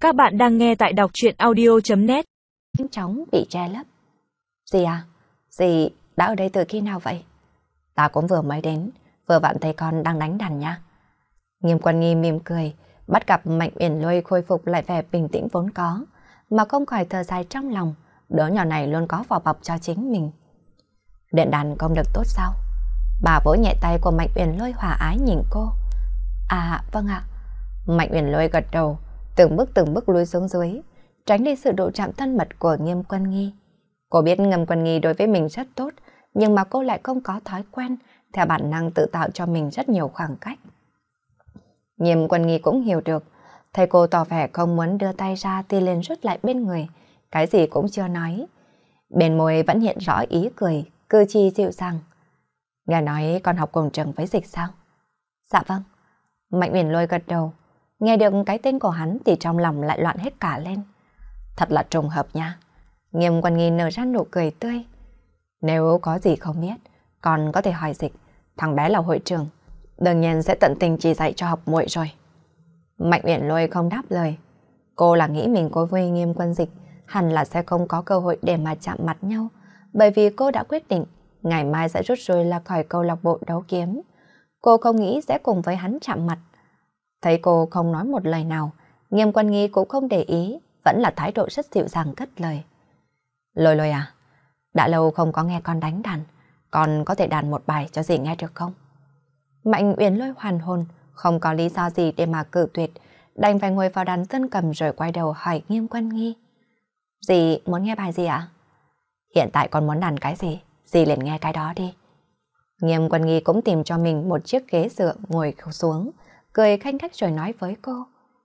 Các bạn đang nghe tại đọc truyện audio.net. Nhanh chóng bị che lấp. Dì à? Dì đã ở đây từ khi nào vậy? Ta cũng vừa mới đến, vừa vặn thấy con đang đánh đàn nha. Nghiêm Quân Nghi mỉm cười, bắt gặp Mạnh Uyển Lôi khôi phục lại vẻ bình tĩnh vốn có, mà không khỏi thở dài trong lòng, đứa nhỏ này luôn có vỏ bọc cho chính mình. Luyện đàn công lực tốt sao? Bà vỗ nhẹ tay của Mạnh Uyển Lôi hòa ái nhìn cô. À, vâng ạ. Mạnh Uyển Lôi gật đầu, từng bước lùi xuống dưới, tránh đi sự độ chạm thân mật của Nghiêm Quân Nghi. Cô biết Nghiêm Quân Nghi đối với mình rất tốt, nhưng mà cô lại không có thói quen, theo bản năng tự tạo cho mình rất nhiều khoảng cách. Nghiêm Quân Nghi cũng hiểu được, thấy cô tỏ vẻ không muốn đưa tay ra thì liền rút lại bên người, cái gì cũng chưa nói. Bên môi vẫn hiện rõ ý cười, cử chỉ dịu dàng. Nghe nói con học cùng trường với Dịch sao? Dạ vâng. Mạnh Uyển Lôi gật đầu, nghe được cái tên của hắn thì trong lòng lại loạn hết cả lên. Thật là trùng hợp nha. Nghiêm Quân Nghi nở ra nụ cười tươi. Nếu có gì không biết, con có thể hỏi Dịch, thằng bé là hội trưởng, đương nhiên sẽ tận tình chỉ dạy cho học muội rồi. Mạnh Uyển Lôi không đáp lời. Cô là nghĩ mình cô với Nghiêm Quân Dịch hẳn là sẽ không có cơ hội để mà chạm mặt nhau, bởi vì cô đã quyết định ngày mai sẽ rút lui ra khỏi câu lạc bộ đấu kiếm. Cô không nghĩ sẽ cùng với hắn chạm mặt. Thấy cô không nói một lời nào, Nghiêm Quân Nghi cũng không để ý, vẫn là thái độ rất dịu dàng cất lời. Lôi Lôi à, đã lâu không có nghe con đánh đàn, con có thể đàn một bài cho dì nghe được không? Mạnh Uyển Lôi hoàn hồn, không có lý do gì để mà cự tuyệt, đành phải ngồi vào đàn tân cầm rồi quay đầu hỏi Nghiêm Quân Nghi. Dì muốn nghe bài gì ạ? Hiện tại con muốn đàn cái gì, dì liền nghe cái đó đi. Nghiêm Quân Nghi cũng tìm cho mình một chiếc ghế dựa ngồi xuống, cười khanh khách rồi nói với cô.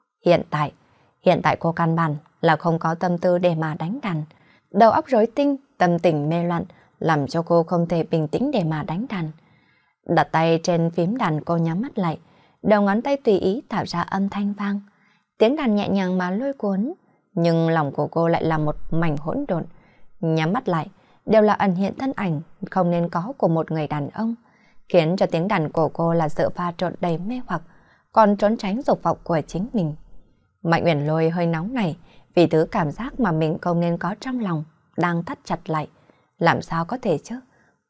Hiện tại cô căn bản là không có tâm tư để mà đánh đàn. Đầu óc rối tinh, tâm tình mê loạn, làm cho cô không thể bình tĩnh để mà đánh đàn. Đặt tay trên phím đàn, cô nhắm mắt lại, đầu ngón tay tùy ý tạo ra âm thanh vang. Tiếng đàn nhẹ nhàng mà lôi cuốn, nhưng lòng của cô lại là một mảnh hỗn độn. Nhắm mắt lại, đều là ẩn hiện thân ảnh không nên có của một người đàn ông, khiến cho tiếng đàn của cô là sự pha trộn đầy mê hoặc, còn trốn tránh dục vọng của chính mình. Mạnh Uyển Lôi hơi nóng này vì thứ cảm giác mà mình không nên có trong lòng đang thắt chặt lại. Làm sao có thể chứ?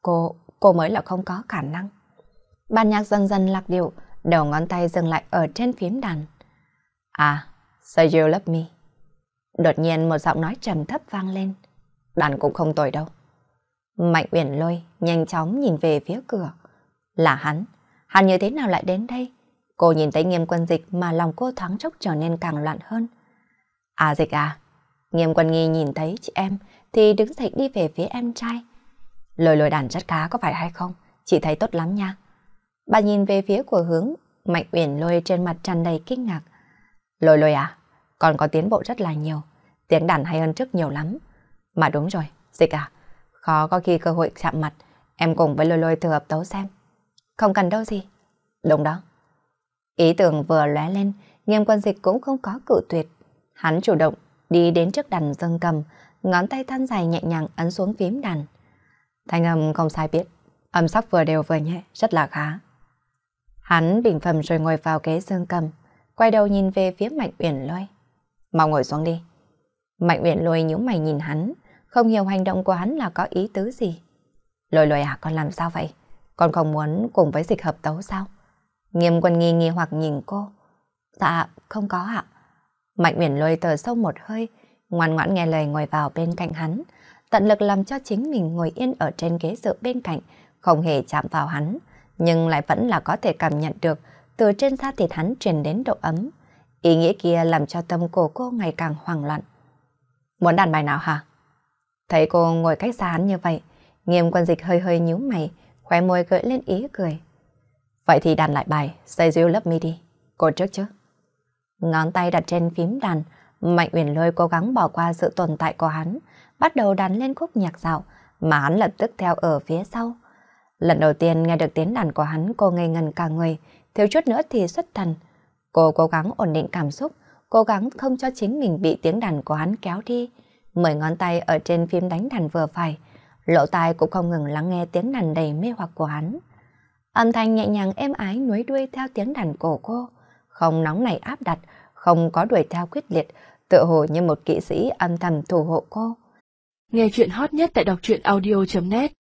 Cô mới là không có khả năng. Ban nhạc dần dần lạc điệu, đầu ngón tay dừng lại ở trên phím đàn. À, Say You Love Me. Đột nhiên một giọng nói trầm thấp vang lên. Đàn cũng không tồi đâu. Mạnh Uyển Lôi nhanh chóng nhìn về phía cửa. Là hắn như thế nào lại đến đây? Cô nhìn thấy Nghiêm Quân Dịch mà lòng cô thoáng chốc trở nên càng loạn hơn. À Dịch à? Nghiêm Quân Nghi nhìn thấy chị em thì đứng dậy đi về phía em trai. Lôi Lôi đàn rất khá có phải hay không? Chị thấy tốt lắm nha. Bà nhìn về phía của hướng, Mạnh Uyển Lôi trên mặt tràn đầy kinh ngạc. Lôi Lôi à? Còn có tiến bộ rất là nhiều. Tiếng đàn hay hơn trước nhiều lắm. Mà đúng rồi, Dịch à? Khó có khi cơ hội chạm mặt, em cùng với Lôi Lôi thử hợp tấu xem. Không cần đâu gì. Đúng đó. Ý tưởng vừa lóe lên, Nghiêm Quân Dịch cũng không có cự tuyệt. Hắn chủ động đi đến trước đàn dương cầm, ngón tay thon dài nhẹ nhàng ấn xuống phím đàn. Thanh âm không sai biệt, âm sắc vừa đều vừa nhẹ, rất là khá. Hắn bình phẩm rồi ngồi vào ghế dương cầm, quay đầu nhìn về phía Mạnh Uyển Lôi. Mau ngồi xuống đi. Mạnh Uyển Lôi nhíu mày nhìn hắn, không hiểu hành động của hắn là có ý tứ gì. Lôi Lôi à, con làm sao vậy? Con không muốn cùng với Dịch hợp tấu sao? Nghiêm Quân Nghi nghi hoặc nhìn cô. Dạ, không có ạ. Mạnh Uyển Lôi thở sâu một hơi, ngoan ngoãn nghe lời ngồi vào bên cạnh hắn, tận lực làm cho chính mình ngồi yên ở trên ghế dựa bên cạnh, không hề chạm vào hắn, nhưng lại vẫn là có thể cảm nhận được từ trên da thịt hắn truyền đến độ ấm. Ý nghĩa kia làm cho tâm của cô ngày càng hoảng loạn. Muốn đàn bài nào hả? Thấy cô ngồi cách xa hắn như vậy, Nghiêm Quân Dịch hơi hơi nhíu mày, khóe môi gợi lên ý cười. Vậy thì đàn lại bài Say You Love Me đi, cô trước chứ. Ngón tay đặt trên phím đàn, Mạnh Uyển Lôi cố gắng bỏ qua sự tồn tại của hắn, bắt đầu đàn lên khúc nhạc dạo, mà hắn lập tức theo ở phía sau. Lần đầu tiên nghe được tiếng đàn của hắn, cô ngây ngần cả người, thiếu chút nữa thì xuất thần. Cô cố gắng ổn định cảm xúc, cố gắng không cho chính mình bị tiếng đàn của hắn kéo đi. 10 ngón tay ở trên phím đánh đàn vừa phải, lỗ tai cũng không ngừng lắng nghe tiếng đàn đầy mê hoặc của hắn. Âm thanh nhẹ nhàng êm ái nối đuôi theo tiếng đàn của cô, không nóng nảy áp đặt, không có đuổi theo quyết liệt, tựa hồ như một kỵ sĩ âm thầm thủ hộ cô. Nghe chuyện hot nhất tại đọc truyện audio.net